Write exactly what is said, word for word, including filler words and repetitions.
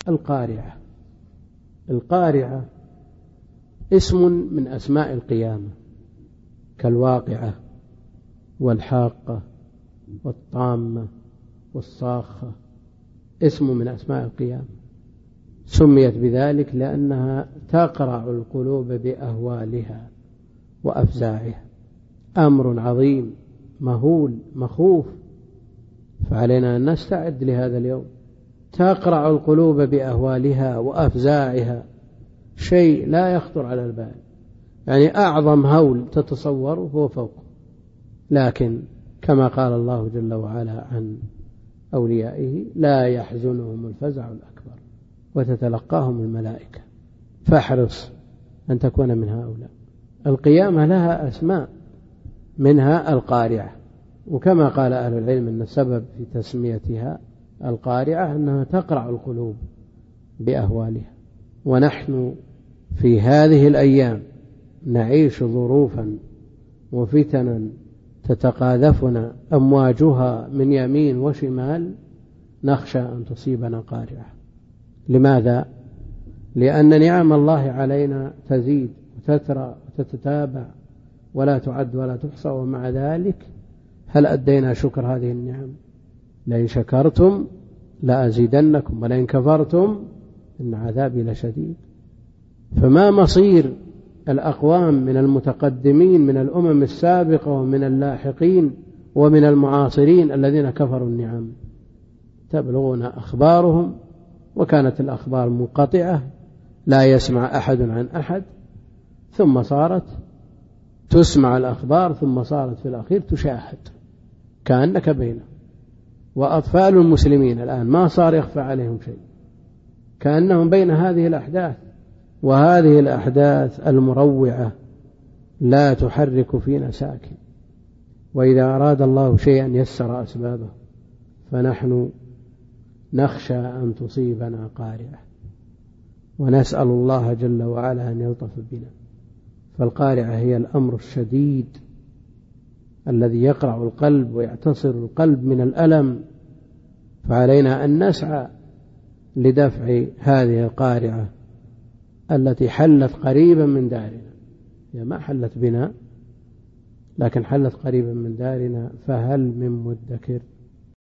القارعة. القارعة اسم من أسماء القيامة، كالواقعة والحاقة والطامة والصاخة، اسم من أسماء القيامة. سميت بذلك لأنها تقرع القلوب بأهوالها وأفزاعها، أمر عظيم مهول مخوف، فعلينا أن نستعد لهذا اليوم. تقرع القلوب بأهوالها وأفزاعها، شيء لا يخطر على البال، يعني أعظم هول تتصوره هو فوقه. لكن كما قال الله جل وعلا عن أوليائه: لا يحزنهم الفزع الأكبر وتتلقاهم الملائكة. فاحرص أن تكون من هؤلاء. القيامة لها أسماء، منها القارعة، وكما قال أهل العلم أن السبب في تسميتها القارعة أنها تقرع القلوب بأهوالها. ونحن في هذه الأيام نعيش ظروفا وفتنا تتقاذفنا أمواجها من يمين وشمال، نخشى أن تصيبنا قارعة. لماذا؟ لأن نعم الله علينا تزيد وتترى وتتتابع ولا تعد ولا تحصى، ومع ذلك هل أدينا شكر هذه النعم؟ لئن شكرتم لأزيدنكم ولئن كفرتم إن عذابي لشديد. فما مصير الأقوام من المتقدمين من الأمم السابقة ومن اللاحقين ومن المعاصرين الذين كفروا النعم؟ تبلغنا أخبارهم، وكانت الأخبار منقطعة، لا يسمع أحد عن أحد، ثم صارت تسمع الأخبار، ثم صارت في الأخير تشاهد كأنك بينهم. وأطفال المسلمين الآن ما صار يخفى عليهم شيء، كأنهم بين هذه الأحداث. وهذه الأحداث المروعة لا تحرك فينا ساكن، وإذا أراد الله شيئا يسر أسبابه، فنحن نخشى أن تصيبنا قارعة، ونسأل الله جل وعلا أن يلطف بنا. فالقارعة هي الأمر الشديد الذي يقرع القلب ويعتصر القلب من الألم، فعلينا أن نسعى لدفع هذه القارعة التي حلت قريبا من دارنا. هي ما حلت بنا، لكن حلت قريبا من دارنا، فهل من مدكر؟